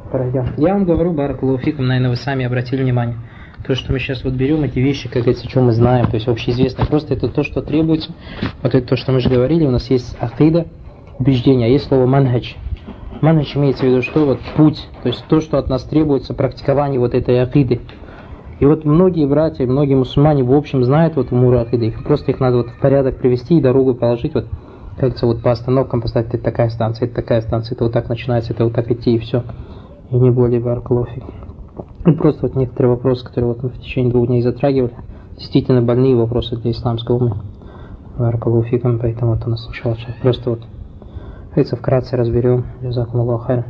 пройдем. Я вам говорю, баракаллаху фикум, наверное, вы сами обратили внимание. То, что мы сейчас вот берем эти вещи, как говорится, что мы знаем, то есть общеизвестно. Просто это то, что требуется. Вот это то, что мы же говорили, у нас есть акида, убеждение, а есть слово манхадж. Манхадж имеется в виду, что вот путь, то есть то, что от нас требуется, практикование вот этой акиды. И вот многие братья, многие мусульмане в общем знают вот умуры акиды. Просто их надо вот в порядок привести и дорогу положить, вот, как говорится, вот по остановкам поставить, это такая станция, это такая станция, это вот так начинается, это вот так идти и все. И не более, баракаллаху фикум. Ну, просто вот некоторые вопросы, которые вот мы в течение 2 дней затрагивали, действительно больные вопросы для исламского ума. Баракаллаху фикум, поэтому вот у нас иншаллах просто вот, говорится, вкратце разберем. Джазакумуллаху хайран.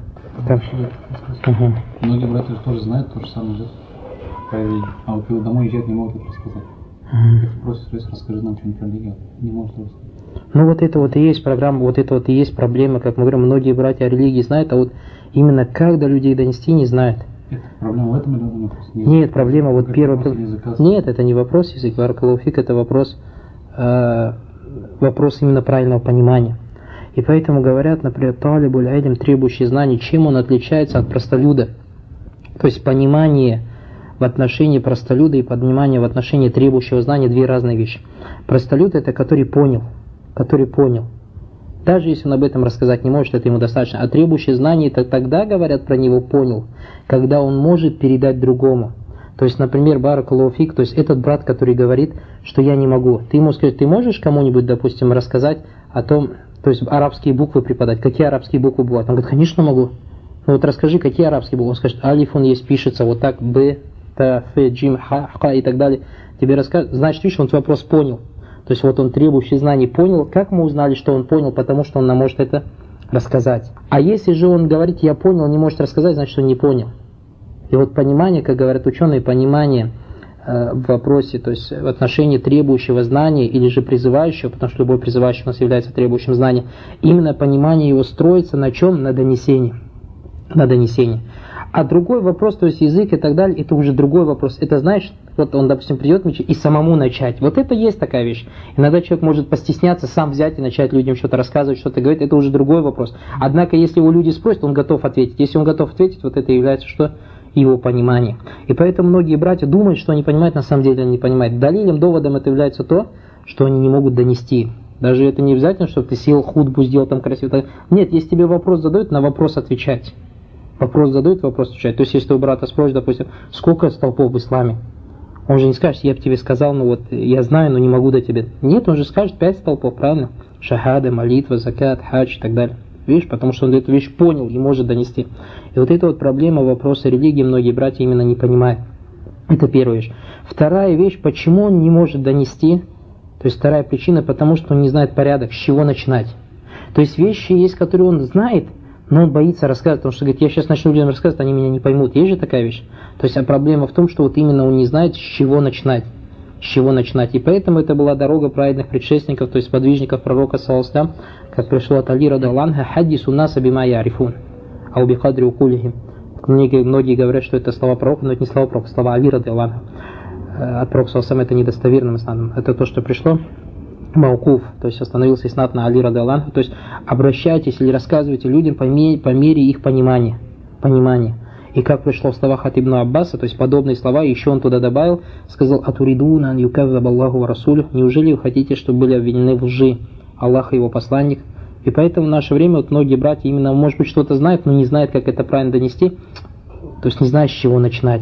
Многие братья тоже знают то же самое, а вот когда домой езжать не могут это рассказать. Просят, расскажи нам что-нибудь про религию, не может рассказать. Ну вот это вот и есть программа, вот это вот и есть проблема, как мы говорим, многие братья о религии знают, а вот именно как до людей донести не знают. Это проблема в этом или вопрос? Нет, проблема вот первая. Нет, это не вопрос язык, баракаллаху фик, это вопрос именно правильного понимания. И поэтому говорят, например, талибуль илм, требующий знаний, чем он отличается от простолюда. То есть понимание в отношении простолюда и понимание в отношении требующего знания две разные вещи. Простолюд это который понял. Даже если он об этом рассказать не может, это ему достаточно. А требующий знаний, это тогда, говорят, про него понял, когда он может передать другому. То есть, например, баракаллаху фик, то есть этот брат, который говорит, что я не могу. Ты ему скажешь, ты можешь кому-нибудь, допустим, рассказать о том, то есть арабские буквы преподать, какие арабские буквы бывают? Он говорит, конечно могу. Ну вот расскажи, какие арабские буквы. Он скажет, алиф он есть, пишется вот так, б, та, ф, джим, ха, ха и так далее. Тебе расскажет, значит, видишь, он твой вопрос понял. То есть вот он требующий знаний понял. Как мы узнали, что он понял? Потому что он нам может это рассказать. А если же он говорит, я понял, не может рассказать, значит, он не понял. И вот понимание, как говорят ученые, понимание в вопросе, то есть в отношении требующего знания или же призывающего, потому что любой призывающий у нас является требующим знания, именно понимание его строится на чем? На донесении. А другой вопрос, то есть язык и так далее, это уже другой вопрос. Это значит, вот он, допустим, придет и самому начать. Вот это есть такая вещь. Иногда человек может постесняться, сам взять и начать людям что-то рассказывать, что-то говорить. Это уже другой вопрос. Однако, если его люди спросят, он готов ответить. Если он готов ответить, вот это является что? Его понимание. И поэтому многие братья думают, что они понимают, на самом деле они не понимают. Далилем, доводом это является то, что они не могут донести. Даже это не обязательно, чтобы ты сел худбу, сделал там красиво. Нет, если тебе вопрос задают, на вопрос отвечать. Вопрос задают, вопрос отвечать. То есть, если ты у брата спросишь, допустим, сколько столпов в исламе? Он же не скажет, я бы тебе сказал, ну вот, я знаю, но не могу до тебя. Нет, он же скажет 5 столпов, правильно? Шахада, молитва, закат, хадж и так далее. Видишь, потому что он эту вещь понял и может донести. И вот эта вот проблема вопроса религии многие братья именно не понимают. Это первая вещь. Вторая вещь, почему он не может донести, то есть вторая причина, потому что он не знает порядок, с чего начинать. То есть вещи есть, которые он знает, но он боится рассказывать, потому что говорит, я сейчас начну людям рассказывать, они меня не поймут. Есть же такая вещь? То есть проблема в том, что вот именно он не знает, с чего начинать. И поэтому это была дорога праведных предшественников, то есть подвижников пророка, саллаллаху, как пришло от Али радхиаллаху анху, хаддису наса бима ярифун, ау бихадри укулихим. Многие говорят, что это слова пророка, но это не слова пророка, слова Али радхиаллаху анху. От пророка саллаллаху это недостоверным иснадом. Это то, что пришло. Маукуф, то есть остановился иснад на Али радхиаллаху анху, то есть обращайтесь или рассказывайте людям по мере их понимания. И как пришло в словах от Ибн Аббаса, то есть подобные слова, еще он туда добавил, сказал, «Атуридуна ан юказзаб Аллаху ва расулюх», неужели вы хотите, чтобы были обвинены в лжи Аллах и его посланник? И поэтому в наше время вот многие братья именно, может быть, что-то знают, но не знают, как это правильно донести, то есть не знают, с чего начинать.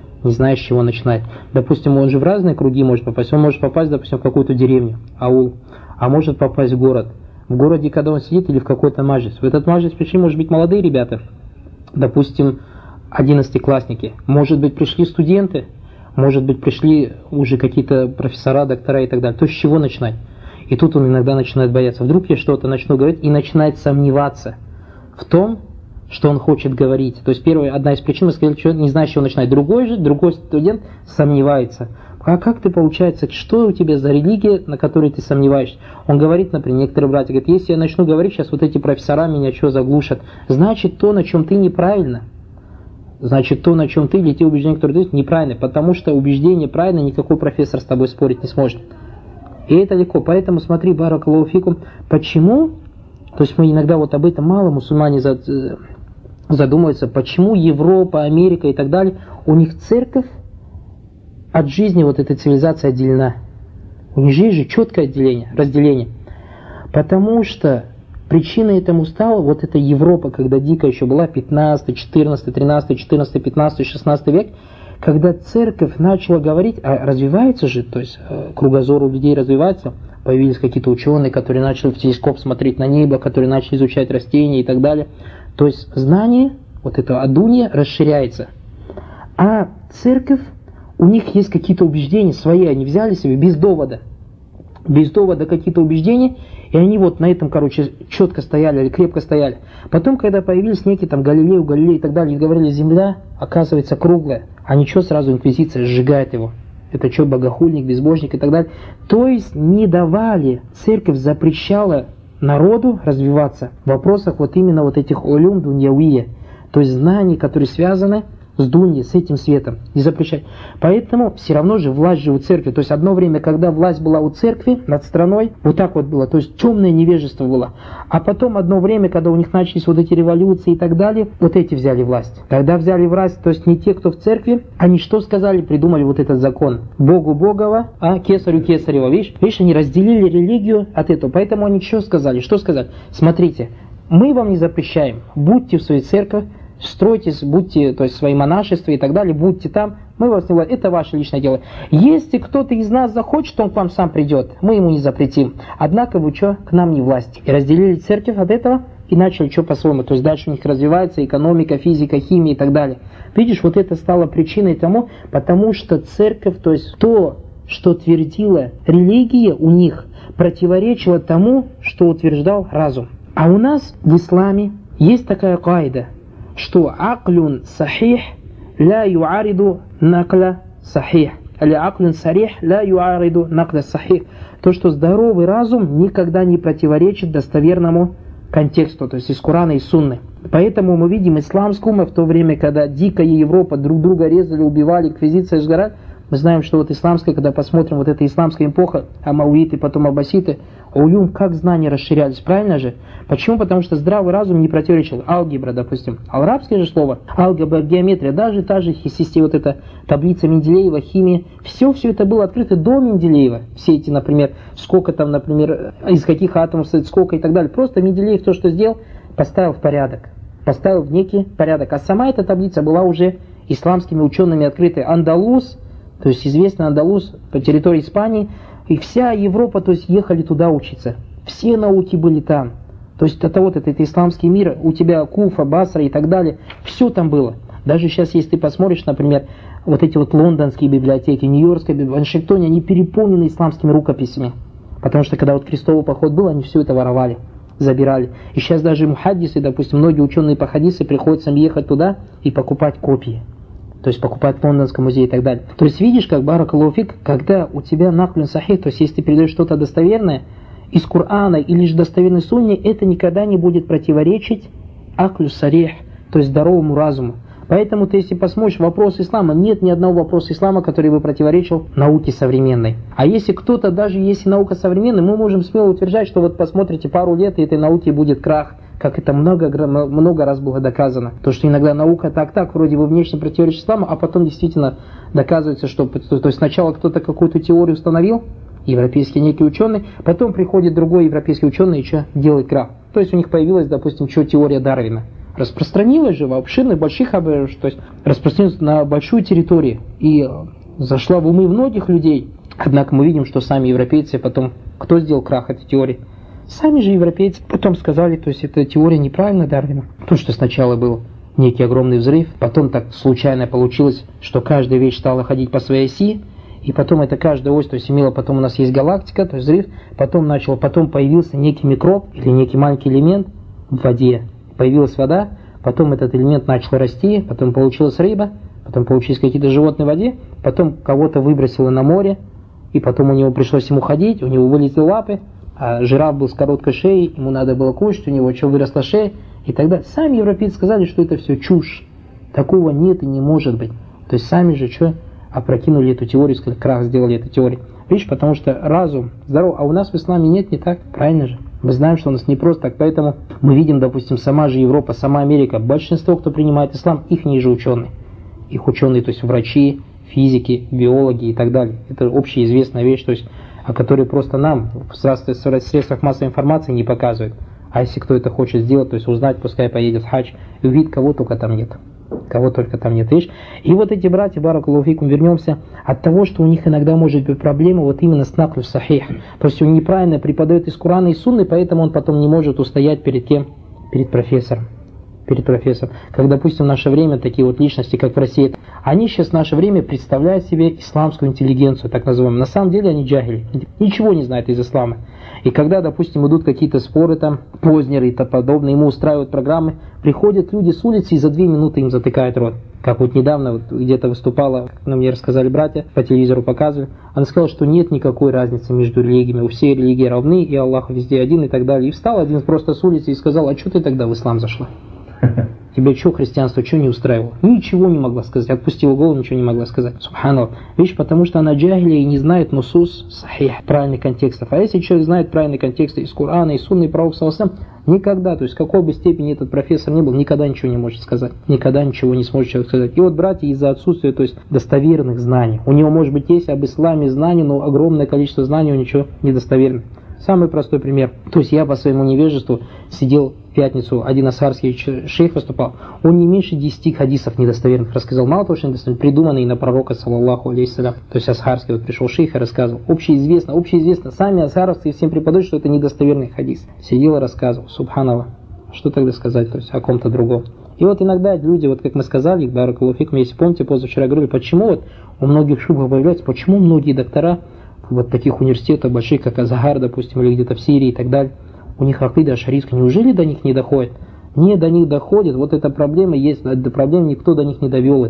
Допустим, он же в разные круги может попасть. Он может попасть, допустим, в какую-то деревню, аул, а может попасть в город. В городе, когда он сидит, или в какой-то маджлис. В этот маджлис пришли, может быть, молодые ребята, допустим, 11-классники. Может быть, пришли студенты, может быть, пришли уже какие-то профессора, доктора и так далее. То есть с чего начинать? И тут он иногда начинает бояться. Вдруг я что-то начну говорить и начинает сомневаться в том, что он хочет говорить. То есть одна из причин, мы сказали, что не знает, с чего начинать. Другой студент сомневается. А как ты, получается, что у тебя за религия, на которой ты сомневаешься? Он говорит, например, некоторые братья говорят, если я начну говорить, сейчас вот эти профессора меня что заглушат. Значит, то, на чем ты неправильно. Значит, то, на чем ты, или те убеждения, которые ты даешь, неправильно. Потому что убеждение правильно, никакой профессор с тобой спорить не сможет. И это легко. Поэтому смотри, баракаллаху фикум, почему, то есть мы иногда вот об этом мало мусульмане задумываются, почему Европа, Америка и так далее, у них церковь от жизни вот этой цивилизации отделена. У них же четкое разделение. Потому что причиной этому стала вот эта Европа, когда дикая еще была, 15, 14, 13, 14, 15, 16 век, когда церковь начала говорить, а развивается же, то есть кругозор у людей развивается, появились какие-то ученые, которые начали в телескоп смотреть на небо, которые начали изучать растения и так далее. То есть знание, вот это адунья, расширяется. А церковь, у них есть какие-то убеждения свои, они взяли себе без довода какие-то убеждения, и они вот на этом, четко стояли или крепко стояли. Потом, когда появились некие там Галилей и так далее, и говорили, земля, оказывается, круглая, а ничего, сразу инквизиция сжигает его. Это что, богохульник, безбожник и так далее. То есть не давали, церковь запрещала народу развиваться в вопросах вот именно вот этих улюм дуньявия, то есть знаний, которые связаны с дуньей, с этим светом, не запрещать. Поэтому все равно же власть же у церкви. То есть одно время, когда власть была у церкви над страной, вот так вот было, то есть темное невежество было. А потом одно время, когда у них начались вот эти революции и так далее, вот эти взяли власть. Когда взяли власть, то есть не те, кто в церкви, они что сказали? Придумали вот этот закон. Богу Богова, а кесарю Кесарева. Видишь, они разделили религию от этого. Поэтому они что сказали? Смотрите, мы вам не запрещаем, будьте в своей церкви, стройтесь, будьте, то есть свои монашества и так далее, будьте там, мы вас не власть, это ваше личное дело. Если кто-то из нас захочет, он к вам сам придет, мы ему не запретим. Однако вы что, к нам не власть. И разделили церковь от этого и начали что по-своему. То есть дальше у них развивается экономика, физика, химия и так далее. Видишь, вот это стало причиной тому, потому что церковь, то есть то, что твердила религия у них, противоречило тому, что утверждал разум. А у нас в исламе есть такая каида, что аклюн сахих ля юариду накля сахих. Или аклюн сарих ля юариду накля сахих. То, что здоровый разум никогда не противоречит достоверному контексту, то есть из Корана и Сунны. Поэтому мы видим исламскую умму в то время, когда дикая Европа друг друга резали, убивали, инквизиция сгорала. Мы знаем, что вот исламская, когда посмотрим вот эта исламская эпоха, амауиты, потом аббаситы, улюм, как знания расширялись, правильно же? Почему? Потому что здравый разум не противоречил. Алгебра, допустим, арабское же слово, алгебра, геометрия, даже та же система, вот эта таблица Менделеева, химия, все это было открыто до Менделеева. Все эти, например, сколько там, например, из каких атомов состоит сколько и так далее. Просто Менделеев то, что сделал, поставил в порядок, поставил в некий порядок. А сама эта таблица была уже исламскими учеными открыта. Андалус, то есть известный Андалус по территории Испании, и вся Европа, то есть ехали туда учиться. Все науки были там. То есть это вот это исламский мир, у тебя Куфа, Басра и так далее, все там было. Даже сейчас, если ты посмотришь, например, вот эти вот лондонские библиотеки, нью-йоркская библиотека, в Вашингтоне, они переполнены исламскими рукописями. Потому что когда вот крестовый поход был, они все это воровали, забирали. И сейчас даже мухаддисы, допустим, многие ученые по хадису приходится ехать туда и покупать копии. То есть покупать в Лондонском музее и так далее. То есть видишь, как баракаллаху фик, когда у тебя наклюн сахих, то есть если ты передаешь что-то достоверное из Корана или же достоверной сунне, это никогда не будет противоречить аклю сарих, то есть здоровому разуму. Поэтому ты, если посмотришь вопрос ислама, нет ни одного вопроса ислама, который бы противоречил науке современной. А если кто-то, даже если наука современная, мы можем смело утверждать, что вот посмотрите пару лет, и этой науке будет крах. Как это много раз было доказано. То, что иногда наука так, вроде бы внешне противоречит исламу, а потом действительно доказывается, что то есть сначала кто-то какую-то теорию установил, европейский некий ученый, потом приходит другой европейский ученый и что делает крах. То есть у них появилась, допустим, теория Дарвина. Распространилась же в обширных, больших, то есть распространилась на большую территорию и зашла в умы многих людей. Однако мы видим, что сами европейцы потом, кто сделал крах этой теории? Сами же европейцы потом сказали, то есть эта теория неправильна Дарвина. То, что сначала был некий огромный взрыв, потом так случайно получилось, что каждая вещь стала ходить по своей оси, и потом это каждая ось, то есть имела, потом у нас есть галактика, то есть взрыв, потом появился некий микроб или некий маленький элемент в воде. Появилась вода, потом этот элемент начал расти, потом получилась рыба, потом получились какие-то животные в воде, потом кого-то выбросило на море, и потом пришлось ему ходить, у него вылезли лапы, а жираф был с короткой шеей, ему надо было кушать, у него выросла шея, и тогда сами европейцы сказали, что это все чушь. Такого нет и не может быть. То есть сами же опрокинули эту теорию, сказали, крах сделали эту теорию. Видишь, потому что разум здоров, а у нас в исламе нет, не так, правильно же? Мы знаем, что у нас не просто так, поэтому мы видим, допустим, сама же Европа, сама Америка, большинство, кто принимает ислам, их же ученые. Их ученые, то есть врачи, физики, биологи и так далее. Это общеизвестная вещь, то есть, о которой просто нам в средствах массовой информации не показывают. А если кто это хочет сделать, то есть узнать, пускай поедет в хадж и увидит, кого только там нет. Кого только там нет, видишь? И вот эти братья, баракаллаху фикум, вернемся от того, что у них иногда может быть проблема вот именно с наклю сахих. То есть он неправильно преподает из Корана и Сунны, поэтому он потом не может устоять перед кем? Перед профессором. Как, допустим, в наше время такие вот личности, как в России, они сейчас в наше время представляют себе исламскую интеллигенцию, так называемую. На самом деле они джахили, ничего не знают из ислама. И когда, допустим, идут какие-то споры, там, Познеры и тому подобное, ему устраивают программы, приходят люди с улицы и за 2 минуты им затыкают рот. Как вот недавно вот где-то выступала, как мне рассказали братья, по телевизору показывали, она сказала, что нет никакой разницы между религиями, у всей религии равны, и Аллах везде один и так далее. И встал один просто с улицы и сказал: а что ты тогда в ислам зашла? Тебя что христианство, что не устраивало? Ничего не могла сказать, отпустила голову, ничего не могла сказать. Субханаллах. Видишь, потому что она джахили и не знает нусус сахих, правильных контекстов. А если человек знает правильные контексты из Корана, из Сунны, и пророк саллаллаху алейхи ва саллям, никогда, то есть в какой бы степени этот профессор ни был, никогда ничего не может сказать. Никогда ничего не сможет человек сказать. И вот, братья, из-за отсутствия, то есть достоверных знаний, у него, может быть, есть об исламе знания, но огромное количество знаний у него недостоверных. Самый простой пример. То есть я по своему невежеству сидел в пятницу, один асхарский шейх выступал, он не меньше 10 хадисов недостоверных рассказал. Мало того, что недостоверные, придуманные на пророка, саллаллаху алейхиссалям. То есть асхарский, вот пришел шейх и рассказывал. Общеизвестно, сами асхаровцы всем преподают, что это недостоверный хадис. Сидел и рассказывал, субханаллах. Что тогда сказать, то есть о ком-то другом? И вот иногда люди, вот как мы сказали, баракаллаху фикум, если помните, позавчера говорили, почему вот у многих шубх появляется, почему многие доктора вот таких университетов больших, как Азхар, допустим, или где-то в Сирии и так далее, у них акида ашарийская, неужели до них не доходит? Не, до них доходит, вот эта проблема есть, эта проблема никто до них не довел,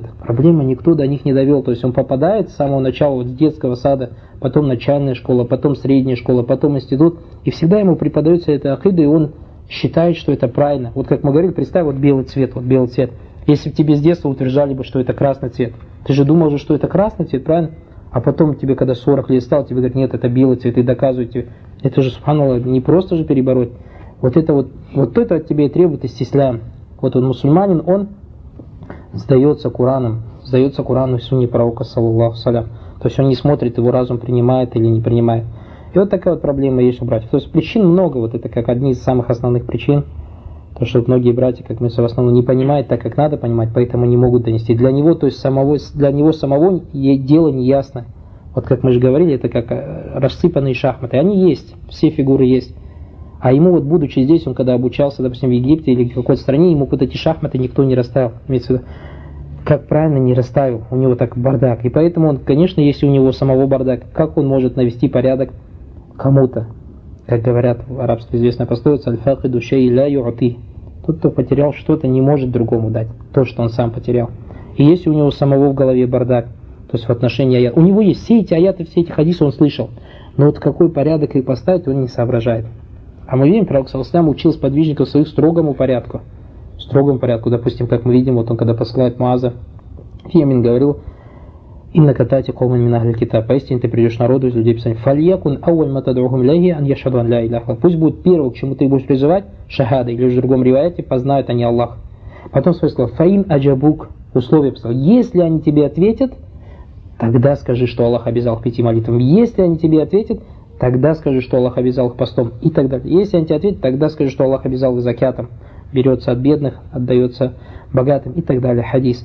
то есть он попадает с самого начала, вот с детского сада, потом начальная школа, потом средняя школа, потом институт, и всегда ему преподается эта акида, и он считает, что это правильно. Вот как мы говорили, представь, вот белый цвет, если бы тебе с детства утверждали бы, что это красный цвет, ты же думал же, что это красный цвет, правильно? А потом тебе, когда 40 лет стал, тебе говорят: нет, это белый цвет, и доказывают тебе. Это же, субханаллах, не просто же перебороть. Вот это от тебя и требует истислям. Вот он мусульманин, он сдается Кораном в сунне пророка, саллаллаху алейхи. То есть он не смотрит, его разум принимает или не принимает. И вот такая вот проблема есть у братьев. То есть причин много, вот это как одни из самых основных причин. То, что многие братья, как мы в основном, не понимают так, как надо понимать, поэтому не могут донести. Для него, то есть для него самого дело не ясно. Вот как мы же говорили, это как рассыпанные шахматы. Они есть, все фигуры есть. А ему вот, будучи здесь, он когда обучался, допустим, в Египте или в какой-то стране, ему вот эти шахматы никто не расставил. Имеется в виду, как правильно не расставил, у него так бардак. И поэтому он, конечно, если у него самого бардак, как он может навести порядок кому-то? Как говорят в арабстве известная пословица: «Аль-факиду шей ля ю'ти». Тот, кто потерял что-то, не может другому дать то, что он сам потерял. И если у него самого в голове бардак, то есть в отношении аят, у него есть все эти аяты, все эти хадисы, он слышал, но вот какой порядок их поставить, он не соображает. А мы видим, пророк саллаллаху алейхи ва саллям учил сподвижников своих строгому порядку. Допустим, как мы видим, вот он когда посылает Муаза в Йемен, говорил: «Инна катати кауман мин ахлил китаб». Поистине ты придешь народу из людей Писания. «Фальякун ауаль матадухум ляхи ан яшхаду ан ля иляха». Пусть будет первым, к чему ты будешь призывать, шахада, или в другом риваяте, познают они Аллах. Потом свой сказал: «Фаин аджабук». Условие писал: если они тебе ответят, тогда скажи, что Аллах обязал их 5 молитвам. Если они тебе ответят, тогда скажи, что Аллах обязал их постом. И так далее. Если они тебе ответят, тогда скажи, что Аллах обязал их закятом. Берется от бедных, отдается богатым и так далее. Хадис.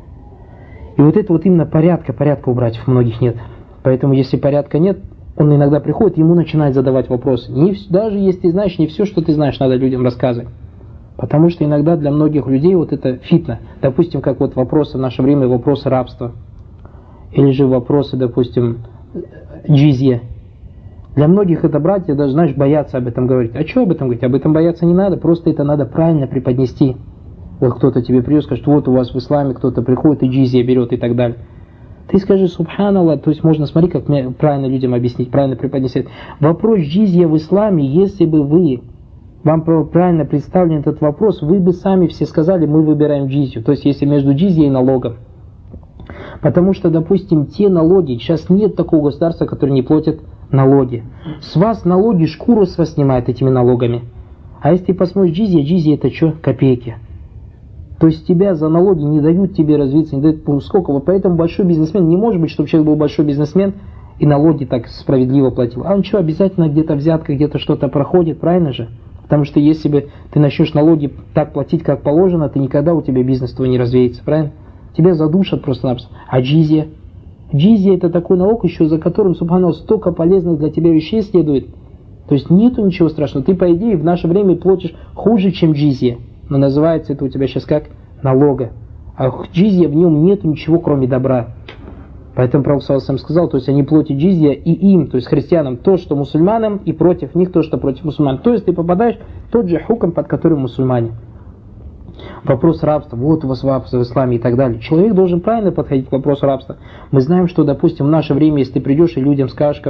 И вот это вот именно порядка у братьев многих нет. Поэтому если порядка нет, он иногда приходит, ему начинает задавать вопросы. Даже если ты знаешь, не все, что ты знаешь, надо людям рассказывать. Потому что иногда для многих людей вот это фитна. Допустим, как вот вопросы в наше время, вопросы рабства. Или же вопросы, допустим, джизья. Для многих это братья даже, знаешь, боятся об этом говорить. А что об этом говорить? Об этом бояться не надо, просто это надо правильно преподнести. Вот кто-то тебе придет, скажет: вот у вас в исламе кто-то приходит и джизья берет и так далее. Ты скажи: субханаллах, то есть можно, смотри, как мне правильно людям объяснить, правильно преподнести. Вопрос джизья в исламе, если бы вам правильно представлен этот вопрос, вы бы сами все сказали: мы выбираем джизью. То есть если между джизьей и налогом. Потому что, допустим, те налоги, сейчас нет такого государства, которое не платит налоги. С вас налоги, шкуру с вас снимают этими налогами. А если ты посмотришь джизья это что? Копейки. То есть тебя за налоги не дают тебе развиться, не дают сколько. Вот поэтому большой бизнесмен, не может быть, чтобы человек был большой бизнесмен и налоги так справедливо платил. А он что, обязательно где-то взятка, где-то что-то проходит, правильно же? Потому что если бы ты начнешь налоги так платить, как положено, ты никогда у тебя бизнес твой не развеется, правильно? Тебя задушат просто-напросто. А джизья? Джизья это такой налог, еще за которым, субханаллах, столько полезных для тебя вещей следует. То есть нету ничего страшного. Ты, по идее, в наше время платишь хуже, чем джизья. Но называется это у тебя сейчас как налога. А джизья, в нем нету ничего, кроме добра. Поэтому Пророк сам сказал, то есть они платят джизья и им, то есть христианам, то, что мусульманам, и против них то, что против мусульман. То есть ты попадаешь в тот же хукм, под которым мусульмане. Вопрос рабства, вот у вас рабство в исламе и так далее. Человек должен правильно подходить к вопросу рабства. Мы знаем, что, допустим, в наше время, если ты придешь и людям скажешь,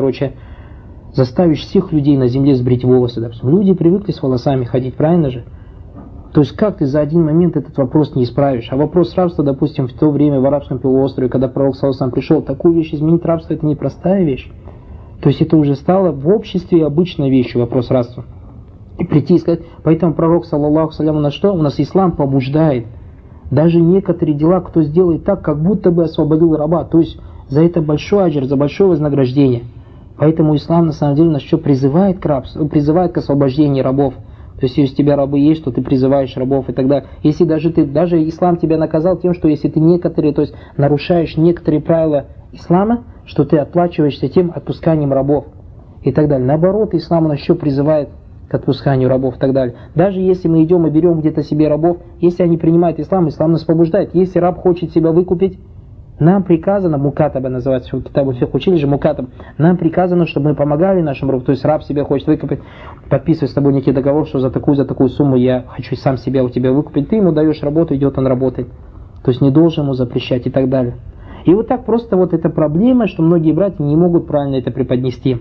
заставишь всех людей на земле сбрить волосы, допустим. Люди привыкли с волосами ходить, правильно же? То есть как ты за один момент этот вопрос не исправишь? А вопрос рабства, допустим, в то время в арабском полуострове, когда Пророк сам пришел, такую вещь изменить рабство, это непростая вещь. То есть это уже стало в обществе обычной вещью, вопрос рабства. И прийти и сказать, поэтому Пророк, саллаллаху саляму, на что? У нас ислам побуждает. Даже некоторые дела, кто сделает так, как будто бы освободил раба. То есть за это большой аджр, за большое вознаграждение. Поэтому ислам на самом деле нас что призывает к рабству, призывает к освобождению рабов. То есть если у тебя рабы есть, то ты призываешь рабов и так далее. Если даже ислам тебя наказал тем, что если ты то есть нарушаешь некоторые правила ислама, что ты отплачиваешься тем отпусканием рабов и так далее. Наоборот, ислам нас еще призывает к отпусканию рабов и так далее. Даже если мы идем и берем где-то себе рабов, если они принимают ислам нас побуждает. Если раб хочет себя выкупить, нам приказано, мукатаба называется, в китабу фикх учили же мукатаб, нам приказано, чтобы мы помогали нашим рабам, то есть раб себя хочет выкупить, подписывает с тобой некий договор, что за такую сумму я хочу сам себя у тебя выкупить, ты ему даешь работу, идет он работать, то есть не должен ему запрещать и так далее. И вот так просто вот эта проблема, что многие братья не могут правильно это преподнести,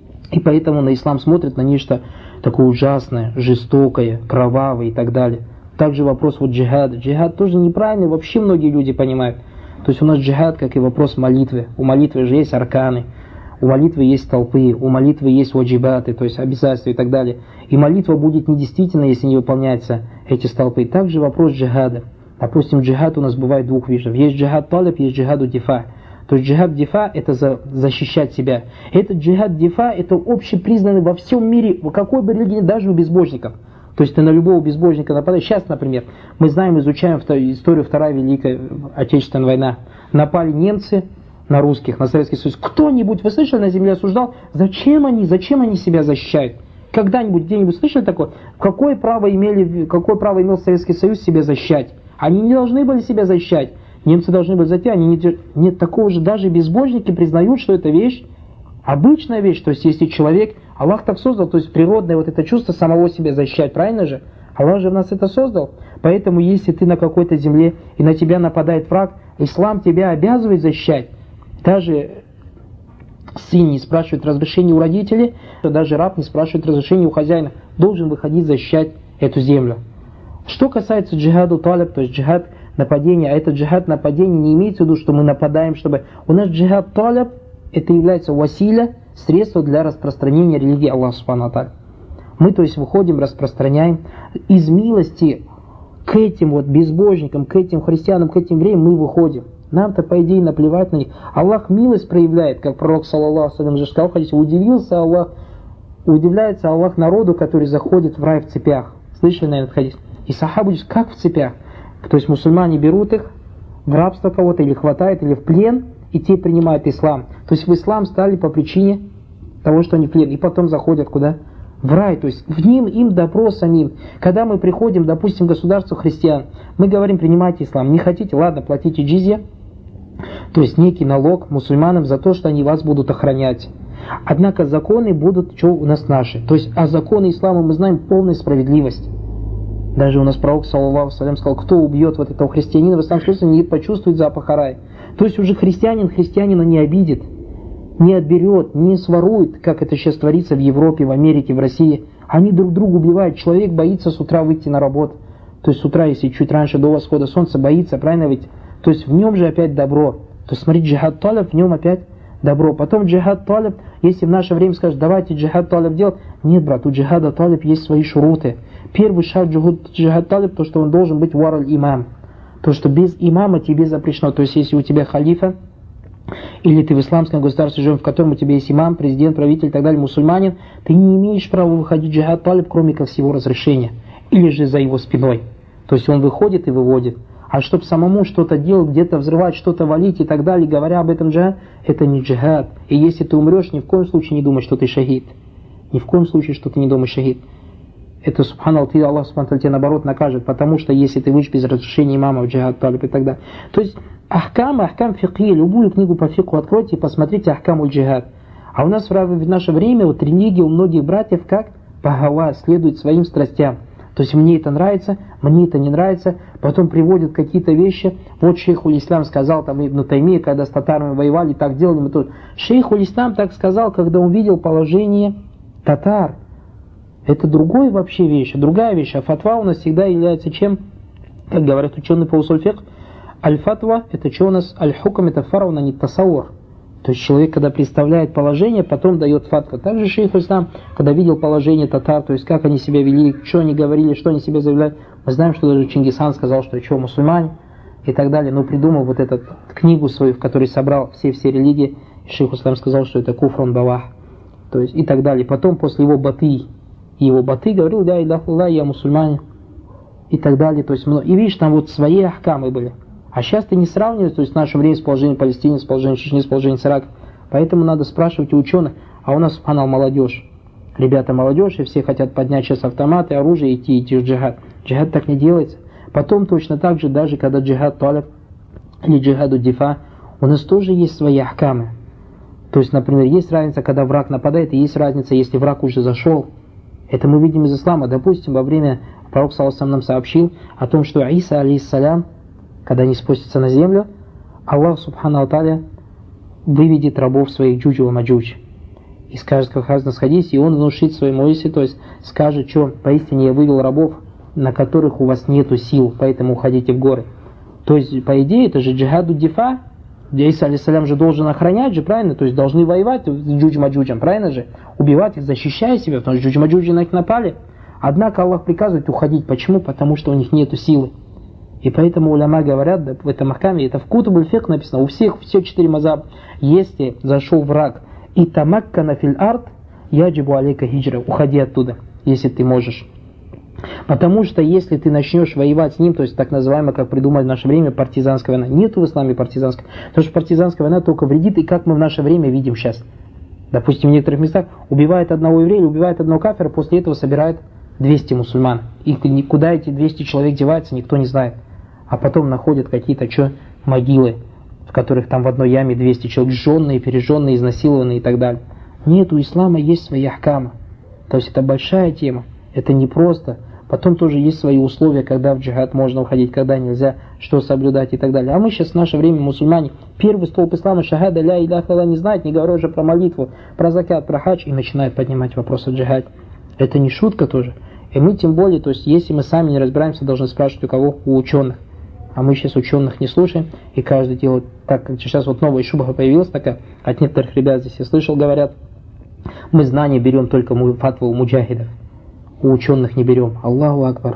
и поэтому на ислам смотрят на нечто такое ужасное, жестокое, кровавое и так далее. Также вопрос джихада. Джихад тоже неправильный, вообще многие люди понимают. То есть у нас джихад, как и вопрос молитвы. У молитвы же есть арканы, у молитвы есть толпы, у молитвы есть ваджибаты, то есть обязательства и так далее. И молитва будет недействительна, если не выполняются эти столпы. Также вопрос джихада. Допустим, джихад у нас бывает двух видов. Есть джихад талиб, есть джихад дифа. То есть джихад дифа это защищать себя. Этот джихад дифа это общепризнанный во всем мире, в какой бы религии, даже у безбожников. То есть ты на любого безбожника нападаешь. Сейчас, например, мы знаем, изучаем историю Вторая Великая Отечественная война. Напали немцы на русских, на Советский Союз. Кто-нибудь, вы слышали, на земле осуждал? Зачем они себя защищают? Когда-нибудь, где-нибудь слышали такое? Какое право имел Советский Союз себя защищать? Они не должны были себя защищать. Немцы должны были зайти, нет такого же, даже безбожники признают, что это вещь, обычная вещь. То есть если человек, Аллах так создал, то есть природное вот это чувство самого себя защищать, правильно же? Аллах же в нас это создал. Поэтому если ты на какой-то земле и на тебя нападает враг, ислам тебя обязывает защищать. Даже сын не спрашивает разрешения у родителей, даже раб не спрашивает разрешения у хозяина. Должен выходить защищать эту землю. Что касается джихаду талиб, то есть джихад нападения, а этот джихад нападения не имеется в виду, что мы нападаем, чтобы... У нас джихад талиб, это является василя, средство для распространения религии Аллаха Субхану ва Тааля. Мы, то есть, выходим, распространяем из милости к этим вот безбожникам, к этим христианам, к этим евреям мы выходим. Нам-то, по идее, наплевать на них. Аллах милость проявляет, как пророк, саллаллаху алейхи ва саллям, же сказал в хадисе, удивляется Аллах народу, который заходит в рай в цепях. Слышали, наверное, этот хадис? И сахабы говорят, как в цепях? То есть мусульмане берут их в рабство кого-то, или хватают, или в плен, и те принимают ислам. То есть в ислам стали по причине того, что они в плен. И потом заходят куда? В рай. То есть в ним им добро самим. Когда мы приходим, допустим, к государству христиан, мы говорим, принимайте ислам. Не хотите, ладно, платите джизья. То есть некий налог мусульманам за то, что они вас будут охранять. Однако законы будут, что у нас наши. То есть, а законы ислама мы знаем полная справедливость. Даже у нас пророк, саллаллаху алейхи ва саллям, сказал, кто убьет вот этого христианина, в исламском смысле не почувствует запах рая. То есть уже христианина не обидит, не отберет, не сворует, как это сейчас творится в Европе, в Америке, в России. Они друг друга убивают. Человек боится с утра выйти на работу. То есть с утра, если чуть раньше до восхода солнца, боится, правильно ведь? То есть в нем же опять добро. То есть смотри, джихад талиб, в нем опять добро. Потом джихад талиб, если в наше время скажешь, давайте джихад талиб делать, нет, брат, у джихада талиб есть свои шуруты. Первый шаг джихад талиб, то, что он должен быть вараль имам. То, что без имама тебе запрещено. То есть, если у тебя халифа, или ты в исламском государстве живешь, в котором у тебя есть имам, президент, правитель и так далее, мусульманин, ты не имеешь права выходить джихад талиб, кроме как с его разрешения. Или же за его спиной. То есть, он выходит и выводит. А чтобы самому что-то делать, где-то взрывать, что-то валить и так далее, говоря об этом джихад, это не джихад. И если ты умрешь, ни в коем случае не думай, что ты шахид. Ни в коем случае, что ты не думаешь шахид. Это, субханаллах, Аллах субханаллах тебя наоборот накажет, потому что если ты выйдешь без разрешения имама в джихад талиб и так далее. То есть, ахкам фикhi, любую книгу по фикху откройте и посмотрите ахкам джихад. А у нас в наше время вот религия у многих братьев как пагава, следует своим страстям. То есть мне это нравится, мне это не нравится, потом приводят какие-то вещи. Вот шейх Уль-Ислам сказал, там Ибн Таймия, когда с татарами воевали, так делали мы тоже. Шейх Уль-Ислам так сказал, когда он видел положение татар. Это другой вообще вещь, другая вещь. А фатва у нас всегда является чем? Как говорят ученые по усуль фикх, аль-фатва, это что у нас? Аль-хукам, это фарауна, не тасаур. То есть человек, когда представляет положение, потом дает фатва. Также шейх Ислам, когда видел положение татар, то есть как они себя вели, что они говорили, что они себя заявляли. Мы знаем, что даже Чингисхан сказал, что что, мусульмане и так далее. Но придумал вот эту книгу свою, в которой собрал все религии. Шейх Ислам сказал, что это куфрун бавах. То есть и так далее. Потом после его баты говорил, да, илляхуллах, я мусульманин. И так далее. То есть, и видишь, там вот свои ахкамы были. А сейчас ты не сравниваешь, то есть в наше время с положением Палестины, с положением Чечни, с положением Ирака. Поэтому надо спрашивать у ученых. А у нас, субханаллах, молодежь. Ребята молодежь, и все хотят поднять сейчас автоматы, оружие, идти в джихад. Джихад так не делается. Потом точно так же, даже когда джихад талиб или джихаду дифа, у нас тоже есть свои ахкамы. То есть, например, есть разница, когда враг нападает, и есть разница, если враг уже зашел. Это мы видим из ислама. Допустим, во время пророк саллаллаху нам сообщил о том, что Иса, алейхиссалям, когда они спустятся на землю, Аллах субхану тааля выведет рабов своих джуджу ва маджудж. И скажет, как сказано в хадисе, и он внушит своему Исе, то есть скажет, что поистине я вывел рабов, на которых у вас нету сил, поэтому уходите в горы. То есть, по идее, это же джихаду дифа, Иса алейхиссалям же должен охранять же, правильно? То есть должны воевать с джудж-маджуджем, правильно же? Убивать их, защищая себя, потому что джудж-маджуджи на них напали. Однако Аллах приказывает уходить. Почему? Потому что у них нету силы. И поэтому уляма говорят, да, в этом ахкаме, это в Кутубуль фикх написано, у всех, все 4 мазхаба, если зашел враг, и тамаккана филь ард, яджибу алейка хиджра, уходи оттуда, если ты можешь. Потому что если ты начнешь воевать с ним, то есть так называемая, как придумали в наше время, партизанская война, нету в исламе партизанской, потому что партизанская война только вредит, и как мы в наше время видим сейчас. Допустим, в некоторых местах убивает одного еврея, убивает одного кафира, после этого собирает 200 мусульман. И куда эти 200 человек деваются, никто не знает. А потом находят какие-то могилы, в которых там в одной яме 200 человек сжженные, пережженные, изнасилованные и так далее. Нет, у ислама есть свои ахкамы. То есть это большая тема. Это не просто. Потом тоже есть свои условия, когда в джихад можно уходить, когда нельзя, что соблюдать и так далее. А мы сейчас в наше время, мусульмане, первый столб ислама, шахада, ля иляха илля, не знают, не говоря уже про молитву, про закат, про хадж, и начинают поднимать вопрос о джихаде. Это не шутка тоже. И мы тем более, то есть если мы сами не разбираемся, должны спрашивать у кого? У ученых. А мы сейчас ученых не слушаем, и каждый делает так, как сейчас вот новая шубха появилась такая, от некоторых ребят здесь я слышал, говорят, мы знания берем только фатву у муджахидов, у ученых не берем. Аллаху акбар.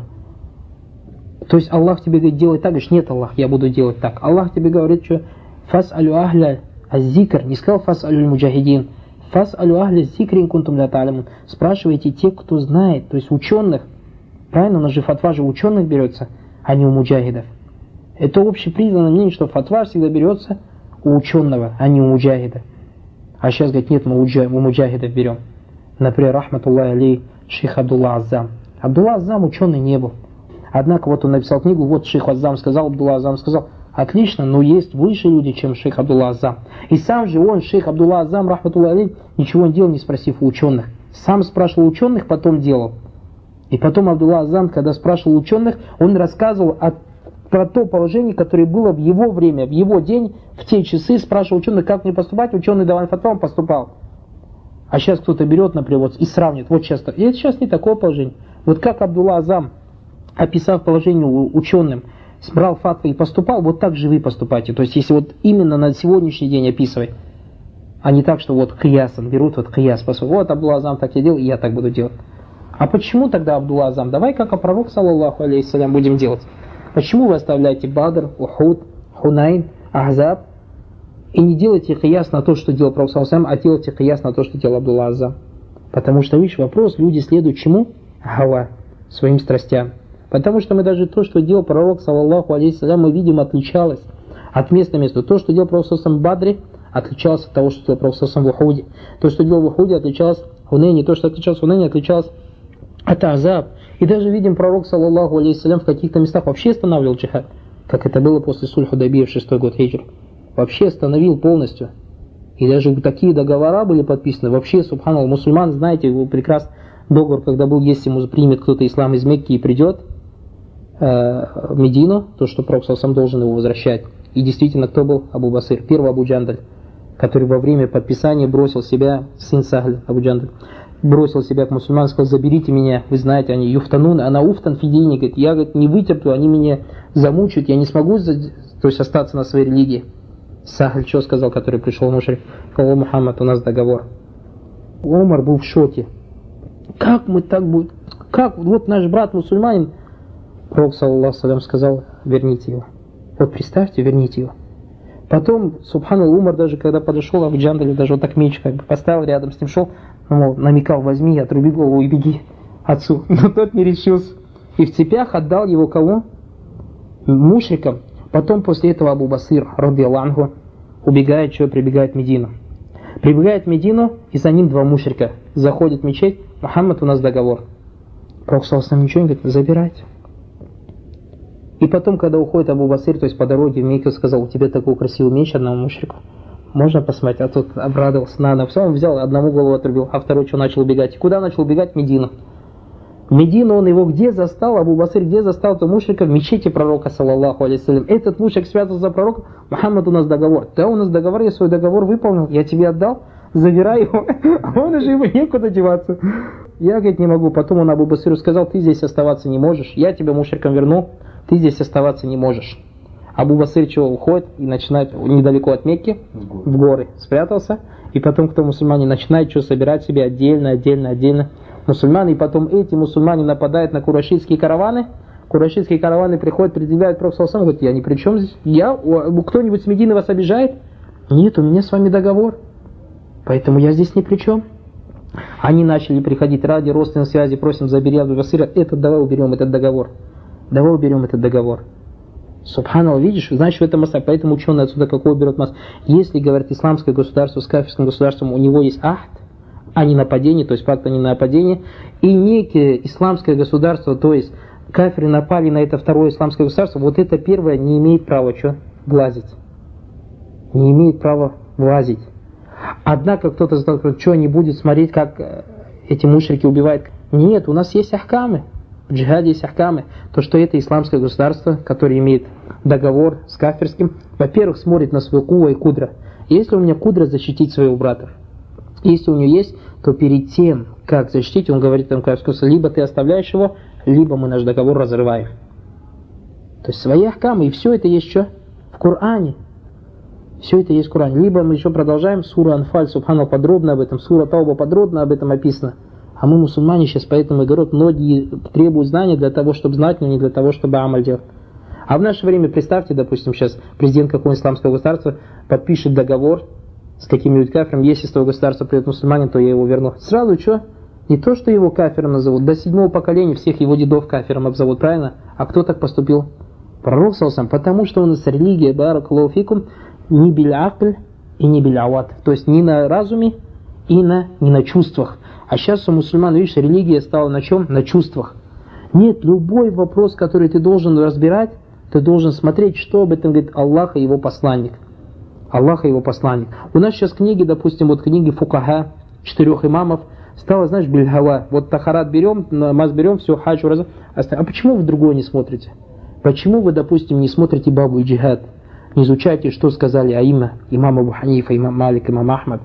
То есть Аллах тебе говорит, делай так, говоришь, нет, Аллах, я буду делать так. Аллах тебе говорит, что фас алю ахля аззикр, не сказал фас алю муджахидин, фас алю ахля зикрин кунтум ля та'лямун. Спрашивайте тех, кто знает, то есть ученых. Правильно, у нас же фатва же у ученых берется, а не у муджахидов. Это общепризнанное мнение, что фатва всегда берется у ученого, а не у муджахида. А сейчас говорит, нет, мы у муджахидов берем. Например, рахматуллахи алейх, шейх Абдулла Аззам. Абдулла Аззам ученый не был. Однако вот он написал книгу, вот шейх Аззам сказал, Абдулла Аззам сказал, отлично, но есть выше люди, чем шейх Абдулла Аззам. И сам же он, шейх Абдулла Аззам, рахматуллахи алейх, ничего не делал, не спросив у ученых. Сам спрашивал ученых, потом делал. И потом Абдулла Аззам, когда спрашивал ученых, он рассказывал про то положение, которое было в его время, в его день, в те часы, спрашивал ученых, как мне поступать, ученый давал фатву, он поступал. А сейчас кто-то берет, например, вот, и сравнит, вот сейчас, и это сейчас не такое положение. Вот как Абдулла Аззам, описав положение ученым, брал фатву и поступал, вот так же вы поступайте. То есть, если вот именно на сегодняшний день описывать. А не так, что вот киясан берут, вот кияс, вот Абдулла Азам так и делал, и я так буду делать. А почему тогда Абдулла Азам? Давай как пророк, саллаллаху алейхиссалям, будем делать. Почему вы оставляете Бадр, Ухуд, Хунайн, Ахзаб и не делайте кияс на то, что делал пророк, саллаллаху алейхи, а делайте кияс на то, что делал Абдулла Азам? Потому что, видишь, вопрос, люди следуют чему? Гава, своим страстям. Потому что мы даже то, что делал пророк, саллаллаху алейхиссалям, мы видим, отличалось от места к месту. То, что делал пророк в Бадре, отличалось от того, что делал пророк в Ухуде. То, что делал в Ухуде, отличалось в Хунейне. То, что отличалось в Хунейне, отличалось от Ахзаб. И даже видим, пророк, саллаллаху алейхиссалям, в каких-то местах вообще останавливал джихад, как это было после сульх Худайбия в 6-й год хиджры. Вообще остановил полностью. И даже такие договора были подписаны. Вообще, субханаллах, мусульман, знаете, прекрасно договор, когда был, если ему примет кто-то ислам из Мекки и придет в Медину, то, что пророк сам должен его возвращать. И действительно, кто был? Абу Басир, первый Абу Джандаль, который во время подписания бросил себя, сын Сахль, Абу Джандаль, бросил себя к мусульманам, сказал: заберите меня, вы знаете, они юфтанун, она уфтан фидини, говорит, я, говорит, не вытерплю, они меня замучают, я не смогу, то есть остаться на своей религии. Сахль что сказал, который пришел мушрик? Сказал: Мухаммад, у нас договор. Умар был в шоке. Как мы так будем? Как? Вот наш брат мусульманин. Пророк, саллаллаху алейхи, сказал: верните его. Вот представьте, верните его. Потом, субханаллах, Умар даже когда подошел, Абу Джандаль даже вот так меч как бы поставил рядом с ним, шел, мол, намекал: возьми, отруби голову и беги отцу. Но тот не решился. И в цепях отдал его кого? Мушрикам. Потом после этого Абу Басир, радiyаллаху анху, убегает, что прибегает в Медину. Прибегает в Медину, и за ним два мушрика. Заходит в мечеть: Мухаммад, у нас договор. Пророк саллаллаху алейхи, ничего не говорит: забирайте. И потом, когда уходит Абу Басир, то есть по дороге в Мекку, сказал: у тебя такой красивый меч одному мушрику. Можно посмотреть? А тот обрадовался. Надо. Все, он взял, одному голову отрубил, а второй что, начал убегать. И куда начал убегать? В Медину. В Медину он его где застал? Абу Басир где застал этого мушрика? В мечети пророка, саллаллаху алейхи вассалям. Этот мушрик связан за пророком: Мухаммад, у нас договор. Да, у нас договор, я свой договор выполнил, я тебе отдал, забирай его. А он уже ему некуда деваться. Я, говорит, не могу. Потом он Абу Басиру сказал: ты здесь оставаться не можешь, я тебя мушриком верну, ты здесь оставаться не можешь. Абу Басир чего, уходит и начинает недалеко от Мекки, в горы, спрятался. И потом, кто мусульмане, начинает что собирать себе отдельно мусульмане. И потом эти мусульмане нападают на курайшитские караваны. Курайшитские караваны приходят, предъявляют пророк саллаллаху алейхи, говорит: я ни при чем здесь. Кто-нибудь с Медины вас обижает? Нет, у меня с вами договор. Поэтому я здесь ни при чем. Они начали приходить ради родственной связи, просим: забери Абу Басира, давай уберем этот договор. Давай уберем этот договор. Субханаллах, видишь, значит, в этом масса. Поэтому ученые отсюда какой берут масс. Если, говорят, исламское государство с кафирским государством, у него есть ахд, а не нападение, то есть факт, а не нападение, и некое исламское государство, то есть кафиры напали на это второе исламское государство, вот это первое не имеет права что? Влазить. Не имеет права влазить. Однако кто-то сказал: что не будет смотреть, как эти мушрики убивают. Нет, у нас есть ахкамы. В джихаде есть ахкамы. То, что это исламское государство, которое имеет договор с кафирским, во-первых, смотрит на свою кува и кудра. Если у меня кудра, защитить своего брата. Если у него есть, то перед тем, как защитить, он говорит там кафирскому: либо ты оставляешь его, либо мы наш договор разрываем. То есть свои ахкамы, и все это есть что? В Коране. Все это есть в Коране. Либо мы еще продолжаем, сура Анфаль, субханаллах, подробно об этом, сура Тауба подробно об этом описано. А мы, мусульмане, сейчас поэтому и говорят, многие требуют знания для того, чтобы знать, но не для того, чтобы амаль делать. А в наше время, представьте, допустим, сейчас президент какого-нибудь исламского государства подпишет договор с каким-нибудь кафиром: если с того государства придет мусульманин, то я его верну. Сразу что? Не то, что его кафиром назовут, до 7-го поколения всех его дедов кафиром обзовут, правильно? А кто так поступил? Пророк саллаллаху, потому что у нас религия, баракаллаху фикум, не биль-акль и не биль-ават. То есть не на разуме и не на чувствах. А сейчас у мусульман, видишь, религия стала на чем? На чувствах. Нет, любой вопрос, который ты должен разбирать, ты должен смотреть, что об этом говорит Аллах и его посланник. Аллах и его посланник. У нас сейчас книги, допустим, вот книги фукаха, 4 имамов, стало, знаешь, бильгава. Вот тахарат берем, намаз берем, все, хадж, ураза. А почему вы другое не смотрите? Почему вы, допустим, не смотрите бабу и джихад? Не изучайте, что сказали аимма, имам Абу Ханифа, имам Малик, имам Ахмад,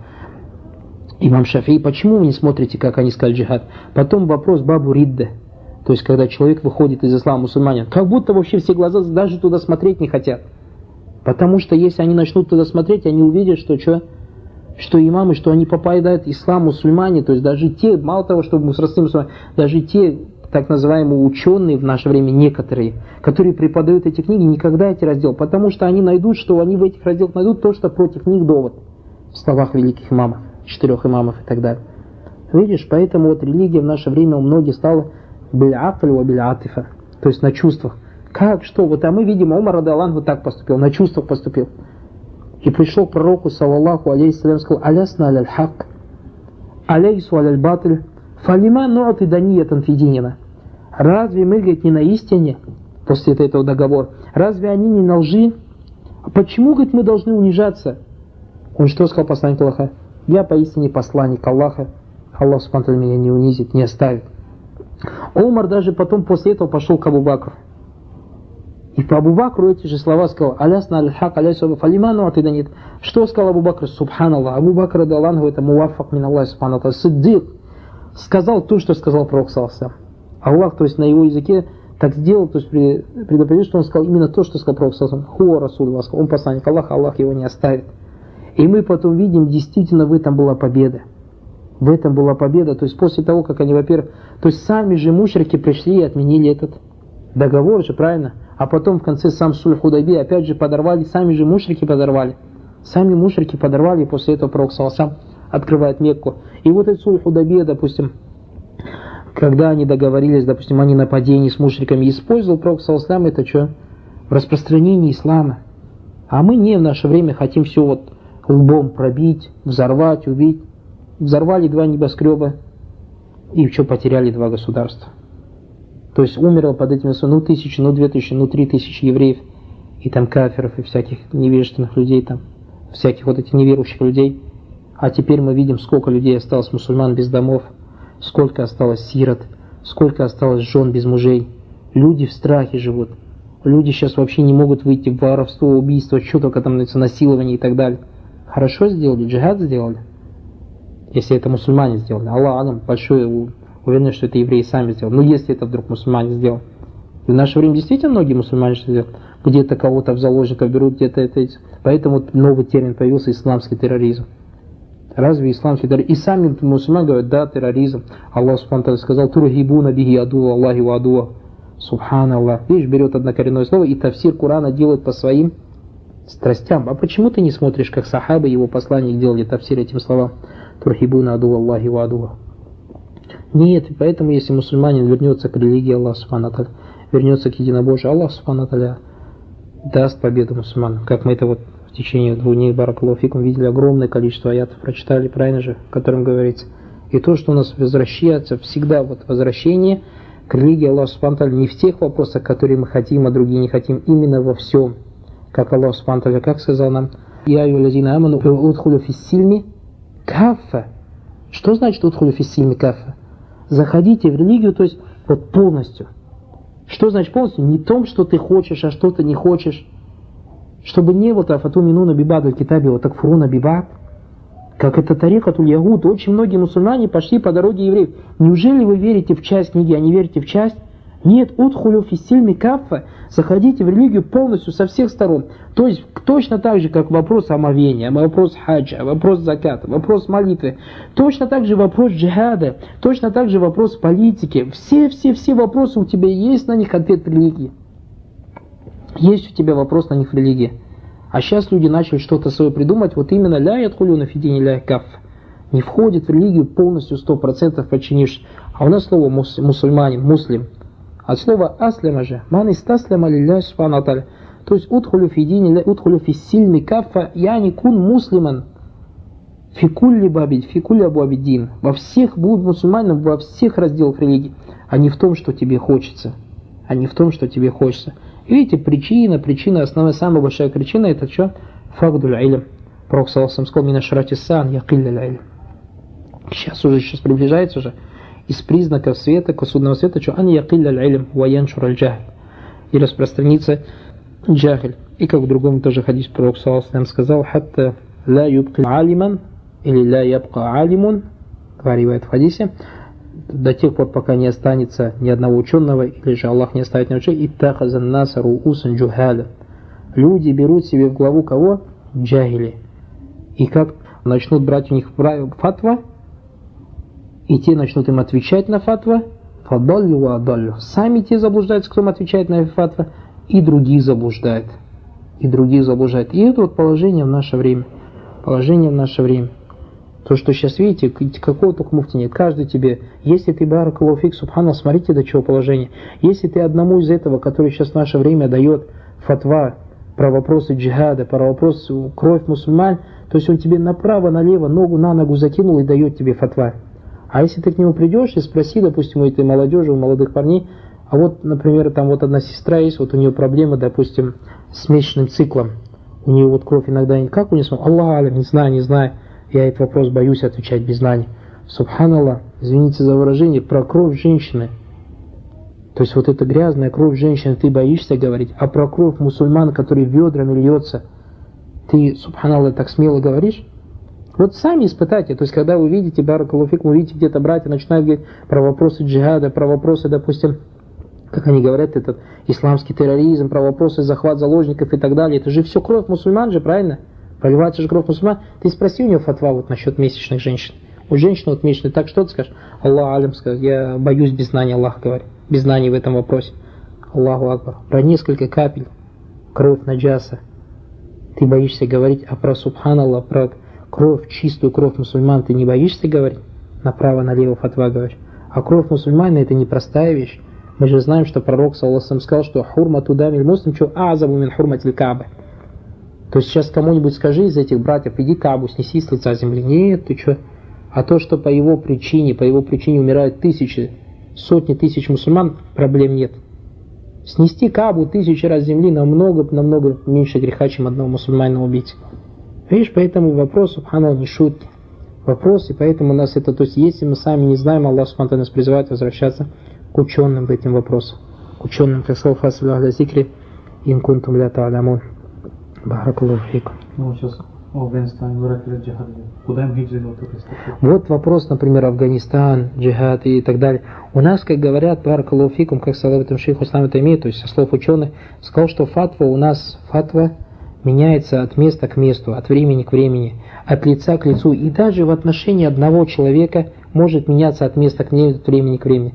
имам Шафии. Почему вы не смотрите, как они сказали джихад? Потом вопрос бабу ридда. То есть, когда человек выходит из ислама, мусульманин, как будто вообще все глаза даже туда смотреть не хотят. Потому что если они начнут туда смотреть, они увидят, что что имамы, что они попадают в ислам, мусульмане, то есть даже те, мало того, что мусульмане, даже те так называемые ученые в наше время, некоторые, которые преподают эти книги, никогда эти разделы, потому что они найдут, что они в этих разделах найдут то, что против них довод в словах великих имамов, 4 имамов и так далее. Видишь, поэтому вот религия в наше время у многих стала биль-акль ва биль-атифа, то есть на чувствах. Как, что? Вот, а мы видим, Умар радиаллаху вот так поступил, на чувствах поступил. И пришел к пророку, саллаллаху алейхиссалям, сказал: «Алясна аль-хак, алейсу аль-батль, фалима ну'ти даниятан фидинина». Разве мы, говорит, не на истине, после этого договора? Разве они не на лжи? Почему, говорит, мы должны унижаться? Он что сказал посланник Аллаха? Я поистине посланник Аллаха, Аллах субхану меня не унизит, не оставит. Умар даже потом после этого пошел к Абу Бакру. И по Абу Бакру эти же слова сказал: «Алясна аль-хак, алясу фалиману атиданит». Что сказал Абу Бакр? Субханаллах. Абу Бакр радиаллаху это муаффак мин Аллах субхану ва сиддик. Сказал то, что сказал пророк саллаллаху. Аллах, то есть на его языке так сделал, то есть предупредил, что он сказал именно то, что сказал пророк саллаллаху. Хуа расуль, он посланник Аллаха, Аллах его не оставит. И мы потом видим, действительно в этом была победа. В этом была победа, то есть после того, как они, во-первых, то есть сами же мушрики пришли и отменили этот договор же, правильно? А потом в конце сам сульх Худайбия опять же подорвали, сами же мушрики подорвали. Сами мушрики подорвали, и после этого пророк саллаллаху открывает Мекку. И вот этот сульх Худайбия, допустим, когда они договорились, допустим, о ненападении с мушриками, использовал пророк саллаллаху это что? В распространении ислама. А мы не в наше время хотим все вот лбом пробить, взорвать, убить. Взорвали 2 небоскреба и что, потеряли 2 государства. То есть умерло под этим 1000, 2000, 3000 евреев и там кафиров и всяких невежественных людей, там всяких вот этих неверующих людей. А теперь мы видим, сколько людей осталось мусульман без домов, сколько осталось сирот, сколько осталось жен без мужей. Люди в страхе живут. Люди сейчас вообще не могут выйти в воровство, убийство, что только там насилование и так далее. Хорошо сделали, джихад сделали. Если это мусульмане сделали. Аллах алам, большой уверен, что это евреи сами сделали. Но если это вдруг мусульмане сделали. И в наше время действительно многие мусульмане что делают. Где-то кого-то в заложников берут, где-то это. Поэтому новый термин появился — исламский терроризм. Разве исламский терроризм? И сами мусульмане говорят: да, терроризм. Аллах субхану сказал: турхибуна бихи адуа Аллахи ва адуа. Субханаллах. Видишь, берет однокоренное слово и тафсир Корана делает по своим страстям. А почему ты не смотришь, как сахабы, его посланник, делали тафсир этим словам? Турхибуна адуа Аллахи ва адуа. Нет, поэтому если мусульманин вернется к религии Аллаха субхану тааля, вернется к единобожию, Аллах субхану тааля даст победу мусульманам. Как мы это вот в течение 2 дней, баракаллаху фикум, видели огромное количество аятов, прочитали, правильно же, в котором говорится. И то, что у нас возвращается, всегда вот возвращение к религии Аллаха субхану тааля не в тех вопросах, которые мы хотим, а другие не хотим, именно во всем. Как Аллах субхану тааля, как сказал нам: «Я аyyухаллазина аману удхулю фиссильми каффа». Что значит удхулю фиссильми каффа? Заходите в религию, то есть вот полностью. Что значит полностью? Не в том, что ты хочешь, а что ты не хочешь. Чтобы не вот афату минуна бибад аль-китаби вот такфуруна бибад. Как это тарикатуль ягуд. Очень многие мусульмане пошли по дороге евреев. Неужели вы верите в часть книги, а не верите в часть? Нет, удхулю фиссильми каффа. Заходите в религию полностью со всех сторон. То есть точно так же, как вопрос омовения, вопрос хаджа, вопрос заката, вопрос молитвы, точно так же вопрос джихада, точно так же вопрос политики. Все вопросы у тебя есть на них ответ в религии. Есть у тебя вопрос на них в религии. А сейчас люди начали что-то свое придумать, вот именно ля ядхулюна фи дини ля кафф. Не входит в религию полностью 100% подчинишь. А у нас слово мусульманин, муслим. От слова аслима же, ман истаслима лилляхи субхану тааля. То есть удхулю фи дини, удхулю фи сильми каффа, яни кун муслиман. Фи кулли бабид, фи кулли абуабиддин. Во всех будут мусульманам, во всех разделах религии. А не в том, что тебе хочется. А не в том, что тебе хочется. И видите, причина, основная, самая большая причина, это что? Фагдуль илм. Пророк саллаллаху сказал: мина шарати сан якилля илм. Сейчас приближается уже из признаков света, судного света, что ан якилля илм ва яншур аль-джахль. И распространится джахль. И как в другом тоже хадис пророк саллаллаху сказал: хатта ла юбки алиман или ла ябка алимун, говорит в хадисе, до тех пор, пока не останется ни одного ученого, или же Аллах не оставит ни ученого, иттахазан наса руусан джухаля. Люди берут себе в главу кого? Джахили. И как начнут брать у них фатва, и те начнут им отвечать на фатва, фадаллю ва адаллю. Сами те заблуждаются, кто им отвечает на фатва, и других заблуждает. И это вот положение в наше время. То, что сейчас видите, какого только муфти нет. Каждый тебе, если ты баракаллаху фик, субханаллах, смотрите, до чего положение. Если ты одному из этого, который сейчас в наше время дает фатва про вопросы джихада, про вопросы кровь мусульман, то есть он тебе направо-налево, ногу на ногу закинул и дает тебе фатва. А если ты к нему придешь и спроси, допустим, у этой молодежи, у молодых парней, а вот, например, там вот одна сестра есть, вот у нее проблема, допустим, с месячным циклом. У нее вот кровь иногда, как у нее, Аллах алям, не знаю. Я этот вопрос боюсь отвечать без знаний. Субханаллах, извините за выражение, про кровь женщины. То есть вот эта грязная кровь женщины ты боишься говорить, а про кровь мусульман, который ведрами льется, ты, субханаллах, так смело говоришь? Вот сами испытайте. То есть когда вы видите, баракаллаху фикум, вы видите где-то братья начинают говорить про вопросы джихада, про вопросы, допустим, как они говорят, этот исламский терроризм, про вопросы захват заложников и так далее. Это же все кровь мусульман же, правильно? Проливается же кровь мусульман. Ты спроси у него фатва вот насчет месячных женщин. У женщины вот месячные, так что ты скажешь? Аллах алям, скажет, я боюсь без знания, Аллах говорит. Без знаний в этом вопросе. Аллаху акбар. Про несколько капель кровь наджаса ты боишься говорить, а про субханаллах, про кровь, чистую кровь мусульман ты не боишься говорить? Направо-налево фатва говоришь. А кровь мусульмана это непростая вещь. Мы же знаем, что пророк саллаллаху алейхи ва саллям сказал, что хурмату дамиль муслим чу азабу мин хурматиль каабы. То есть сейчас кому-нибудь скажи из этих братьев, иди Каабу снеси с лица земли. Нет, ты что? А то, что по его причине умирают тысячи, сотни тысяч мусульман, проблем нет. Снести Каабу 1000 раз земли намного меньше греха, чем одного мусульманина убить. Видишь, поэтому вопрос, субханаллах, не шутки. Вопрос, и поэтому у нас это, то есть если мы сами не знаем, Аллах субхану нас призывает возвращаться к ученым в этим вопросам. К ученым, как сказал фасалю ахля зикри, ин кунтум ля та'алямун. Баракаллаху фикум. Ну, сейчас в Афганистане, в Ираке джихад. Куда им хиджра делать? Вот вопрос, например, Афганистан, джихад и так далее. У нас, как говорят, баракаллаху фикум, как сказал этом шейх Ислам Таймия, то есть со слов ученых, сказал, что фатва меняется от места к месту, от времени к времени, от лица к лицу. И даже в отношении одного человека может меняться от места к месту, от времени к времени.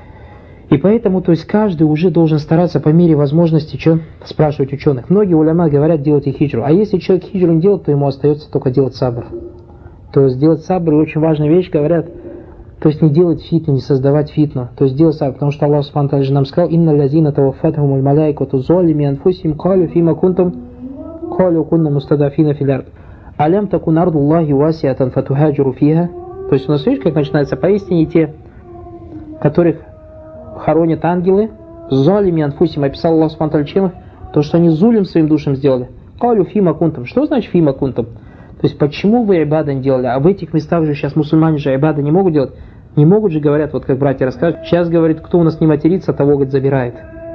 И поэтому, то есть каждый уже должен стараться по мере возможности спрашивать ученых. Многие уляма говорят, делайте хиджру. А если человек хиджру не делает, то ему остается только делать сабр. То есть делать сабр, очень важная вещь, говорят, то есть не делать фитну, не создавать фитну. То есть делать сабр, потому что Аллах субхану ва тааля нам сказал, «Инна лазина таваффатхумуль маляйкату золими анфусихим калю фима кунтум калю кунна мустадафина фил ард. Алям такун ардуллахи васиатан фатухаджиру фиха». То есть у нас видишь, как начинается поистине те, которых хоронят ангелы, залими анфусим, описал Аллах субхану ва тааля, то, что они зулим своим душам сделали. Калю фима кунтум. Что значит фима кунтум? То есть почему вы айбада не делали? А в этих местах же сейчас мусульмане же айбада не могут делать. Не могут же, говорят, вот как братья расскажут. Сейчас, говорит, кто у нас не матерится, того, говорит, забирает.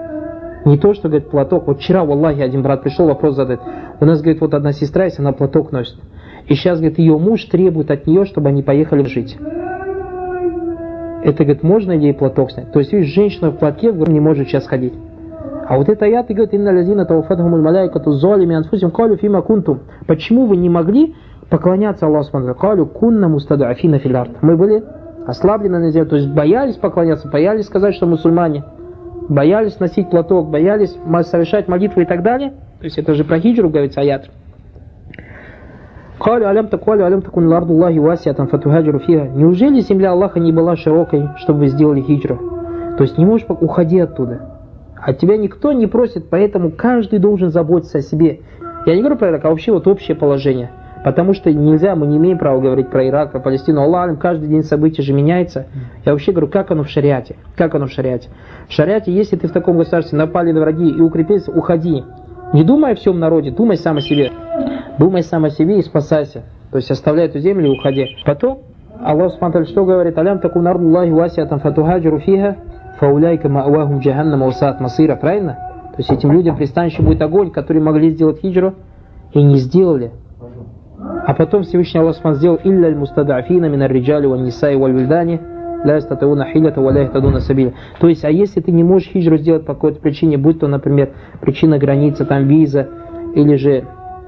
Не то, что, говорит, платок. Вот вчера, валлахи, один брат пришел, вопрос задать. У нас, говорит, вот одна сестра, если она платок носит. И сейчас, говорит, ее муж требует от нее, чтобы они поехали жить. Это, говорит, можно ей платок снять? То есть, видишь, женщина в платке не может сейчас ходить. А вот это аят, говорит, «Инна лазина таваффатхумуль маляйкату золими анфусихим калю фима кунтум». Почему вы не могли поклоняться Аллаху субхану ва тааля? Калю кунна мустадафина фил ард. Мы были ослаблены на земле, то есть боялись поклоняться, боялись сказать, что мусульмане, боялись носить платок, боялись совершать молитвы и так далее. То есть это же про хиджру говорится аят. Калю алям такун лардуллахи васиатан фатухаджиру фиха. Неужели земля Аллаха не была широкой, чтобы вы сделали хиджру? То есть не можешь, уходи оттуда. От тебя никто не просит, поэтому каждый должен заботиться о себе. Я не говорю про Ирак, а вообще вот общее положение. Потому что нельзя, мы не имеем права говорить про Ирак, про Палестину. Аллах, каждый день события же меняется. Я вообще говорю, как оно в шариате? Как оно в шариате? В шариате, если ты в таком государстве напали на враги и укрепился, уходи. Не думай о всем народе, думай сам о себе. Думай сам о себе и спасайся. То есть оставляй эту землю и уходи. Потом Аллах субхану ва тааля что говорит? Алям такун ардуллахи васиатан фатухаджиру фиха фауляйка ма'вахум джаханнама усаат масира. Правильно? То есть этим людям пристанище будет огонь, которые могли сделать хиджру и не сделали. А потом Всевышний Аллах субхану сделал илля аль-мустадафина мин ар-риджали ван-нисаи валь-вильдани ла ястатиуна хилята ва ла яхтадуна сабиля. То есть, а если ты не можешь хиджру сделать по какой-то причине, будь то, например, причина границы, там виза, или же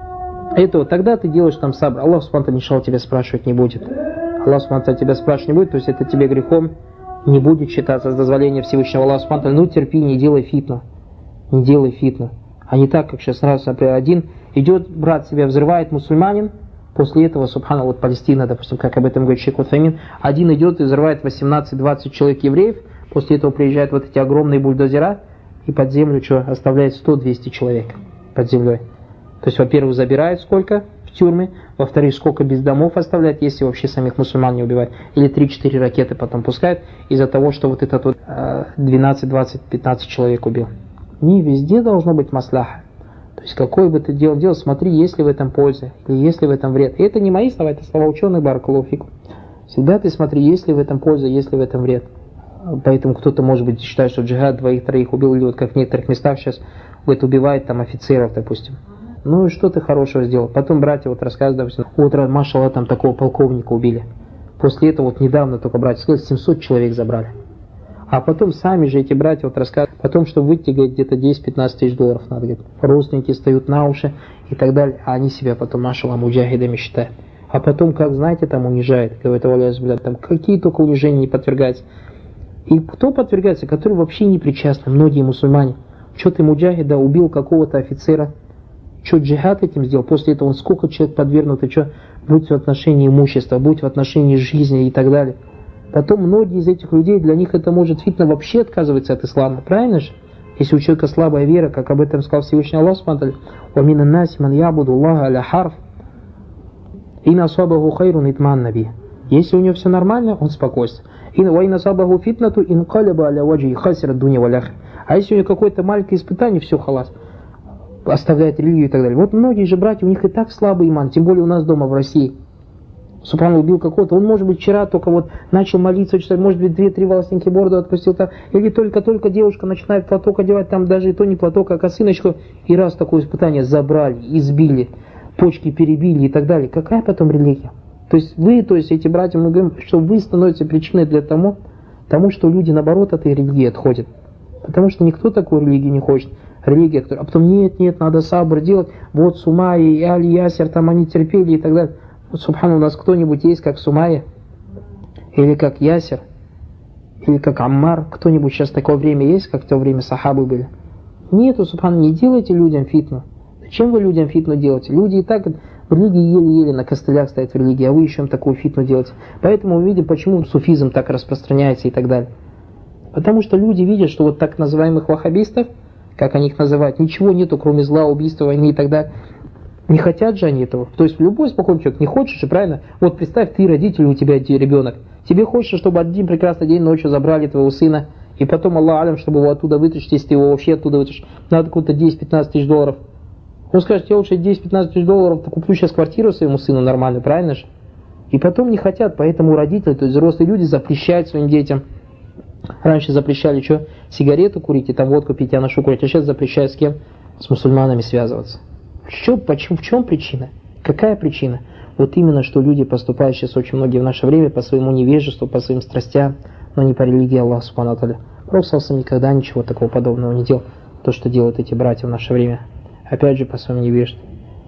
Это вот тогда ты делаешь там сабр. Аллах субхану иншаллах тебя спрашивать не будет. Аллах субхану тебя спрашивать не будет, то есть это тебе грехом не будет считаться с дозволения Всевышнего Аллаха субхану. Ну терпи, не делай фитну. Не делай фитну. А не так, как сейчас раз, например, один идет, брат себя взрывает, мусульманин, после этого, субхану, вот Палестина, допустим, как об этом говорит шейх Утфаймин, один идет и взрывает 18-20 человек евреев, после этого приезжают вот эти огромные бульдозера, и под землю что, оставляет 100-200 человек под землей. То есть, во-первых, забирают сколько в тюрьмы, во-вторых, сколько без домов оставляют, если вообще самих мусульман не убивают, или 3-4 ракеты потом пускают, из-за того, что вот этот вот 12, 20, 15 человек убил. Не везде должно быть маслаха. То есть, какой бы ты делал, смотри, есть ли в этом польза, или есть ли в этом вред. И это не мои слова, это слова ученых, баракаллаху фикум. Всегда ты смотри, есть ли в этом польза, есть ли в этом вред. Поэтому кто-то, может быть, считает, что джихад 2-3 убил, или вот как в некоторых местах сейчас вот убивает там офицеров, допустим. Ну и что ты хорошего сделал? Потом братья вот рассказывают, допустим, вот машаллах там такого полковника убили. После этого вот недавно только братья сказали, 700 человек забрали. А потом сами же эти братья вот рассказывают, потом, что выйти, говорит, где-то 10-15 тысяч долларов надо, говорит. Родственники встают на уши и так далее, а они себя потом, машаллах, муджахидами считают. А потом, как знаете, там унижает, говорит, там какие только унижения не подвергаются. И кто подвергается, который вообще не причастны, многие мусульмане. Что ты муджахида убил какого-то офицера, что джихад этим сделал, после этого он сколько человек подвергнут, и что, будь в отношении имущества, будь в отношении жизни и так далее. Потом многие из этих людей, для них это может фитна вообще отказываться от ислама, правильно же? Если у человека слабая вера, как об этом сказал Всевышний Аллах Субхану ва мина наси ман ябуду Аллаха аля харф ин асабаху хайрун итман наби. Если у него все нормально, он спокойствует. Ва ин асабаху фитнату ин калаба аля ваджи хасира дуня вал ахир. А если у него какое-то маленькое испытание, все, халас, оставляет религию и так далее. Вот многие же братья, у них и так слабый иман, тем более у нас дома в России. Субхану убил какого-то, он, может быть, вчера только вот начал молиться, читать, может быть, 2-3 волосинки бороду отпустил там, или только-только девушка начинает платок одевать, там даже и то не платок, а косыночку, и раз такое испытание забрали, избили, почки перебили и так далее. Какая потом религия? То есть эти братья, мы говорим, что вы становитесь причиной для тому, что люди, наоборот, от этой религии отходят. Потому что никто такую религию не хочет. Религия, которая, а потом нет, надо сабр делать, вот Сумайя и Али Ясер, там они терпели и так далее. Вот, субхану, у нас кто-нибудь есть, как Сумайя, или как Ясер, или как Аммар, кто-нибудь сейчас такое время есть, как в то время сахабы были? Нету, субхану, не делайте людям фитну. Зачем вы людям фитну делаете? Люди и так в религии еле-еле на костылях стоят в религии, а вы еще им такую фитну делаете. Поэтому мы видим, почему суфизм так распространяется и так далее. Потому что люди видят, что вот так называемых ваххабистов, как они их называют, ничего нету, кроме зла, убийства, войны и так далее. Не хотят же они этого. То есть любой спокойный человек не хочет же, правильно? Вот представь, ты родитель, у тебя ребенок. Тебе хочется, чтобы один прекрасный день ночью забрали твоего сына, и потом, Аллах алям, чтобы его оттуда вытащить, если ты его вообще оттуда вытащишь, надо какую-то 10-15 тысяч долларов. Он скажет, я лучше 10-15 тысяч долларов куплю сейчас квартиру своему сыну нормально, правильно же? И потом не хотят, поэтому родители, то есть взрослые люди запрещают своим детям. Раньше запрещали что? Сигарету курить и там водку пить, я ношу курить, а сейчас запрещают с кем? С мусульманами связываться. В чем причина? Какая причина? Вот именно, что люди поступают сейчас очень многие в наше время по своему невежеству, по своим страстям, но не по религии Аллаха Субхану ва Тааля. Пророк никогда ничего такого подобного не делал, то, что делают эти братья в наше время. Опять же, по своему невежеству.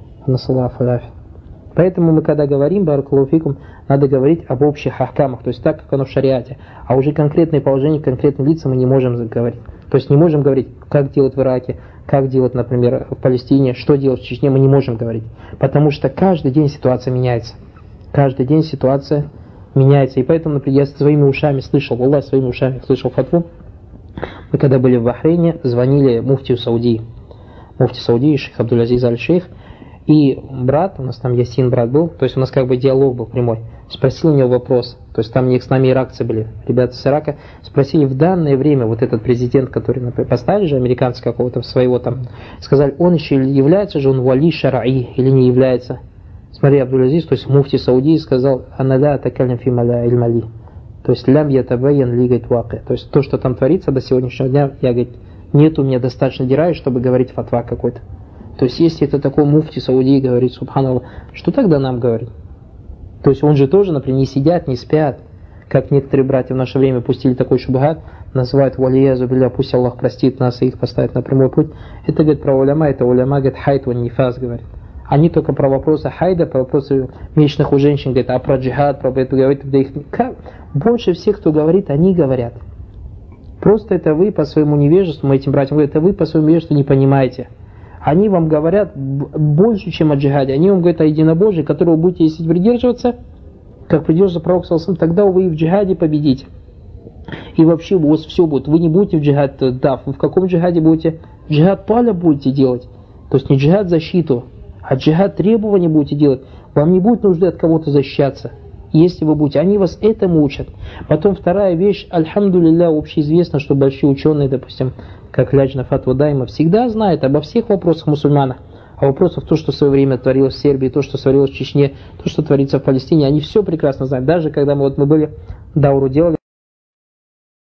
Поэтому мы, когда говорим, баракаллаху фикум, надо говорить об общих ахкамах, то есть так, как оно в шариате. А уже конкретные положения, конкретные лица мы не можем говорить. То есть не можем говорить, как делать в Ираке, как делать, например, в Палестине, что делать в Чечне, мы не можем говорить. Потому что каждый день ситуация меняется. Каждый день ситуация меняется. И поэтому, например, я своими ушами слышал, Аллах своими ушами слышал фатву. Мы когда были в Бахрейне, звонили муфтию Саудии. Муфти Саудии, шейх Абдул-Азиз аль-Шейх. И брат, у нас там Ясин брат был, то есть у нас как бы диалог был прямой, спросил у него вопрос, то есть там с нами иракцы были, ребята с Ирака, спросили в данное время вот этот президент, который, например, поставили же американцы какого-то своего там, сказали, он еще является же он вали шараи или не является. Смотри, Абдул-Азиз, то есть муфти Саудии сказал, аналя атакалям фи маля иль-мали, то есть лям ятабаян лигайт ваки, то есть то, что там творится до сегодняшнего дня, я, говорит, нет у меня достаточно дирай, чтобы говорить фатва какой-то. То есть, если это такой муфти Саудии говорит, субханаллах, что тогда нам говорить? То есть, он же тоже, например, не сидят, не спят, как некоторые братья в наше время пустили такой шубхат, называют валиязу билля, пусть Аллах простит нас и их поставит на прямой путь. Это, говорит, про уляма, это уляма, говорит, хайт ван нифас, говорит. Они только про вопросы хайда, про вопросы месячных у женщин говорят, а про джихад, про это говорят, да их... Больше всех, кто говорит, они говорят. Просто это вы по своему невежеству, мы этим братьям говорят, это вы по своему невежеству не понимаете. Они вам говорят больше, чем о джихаде. Они вам говорят о единобожии, которого вы будете, если придерживаться, как придерживается пророк саллаллаху алейхи ва саллям, тогда вы и в джихаде победите. И вообще у вас все будет. Вы не будете в джихад, да, вы в каком джихаде будете? Джихад таля будете делать. То есть не джихад защиту, а джихад требования будете делать. Вам не будет нужды от кого-то защищаться. Если вы будете, они вас этому учат. Потом вторая вещь, альхамдулилля, общеизвестно, что большие ученые, допустим, как Ляджна Фатва Дайма, всегда знают обо всех вопросах мусульманов. А вопросов то, что в свое время творилось в Сербии, то, что творилось в Чечне, то, что творится в Палестине, они все прекрасно знают. Даже когда мы были дауру делали,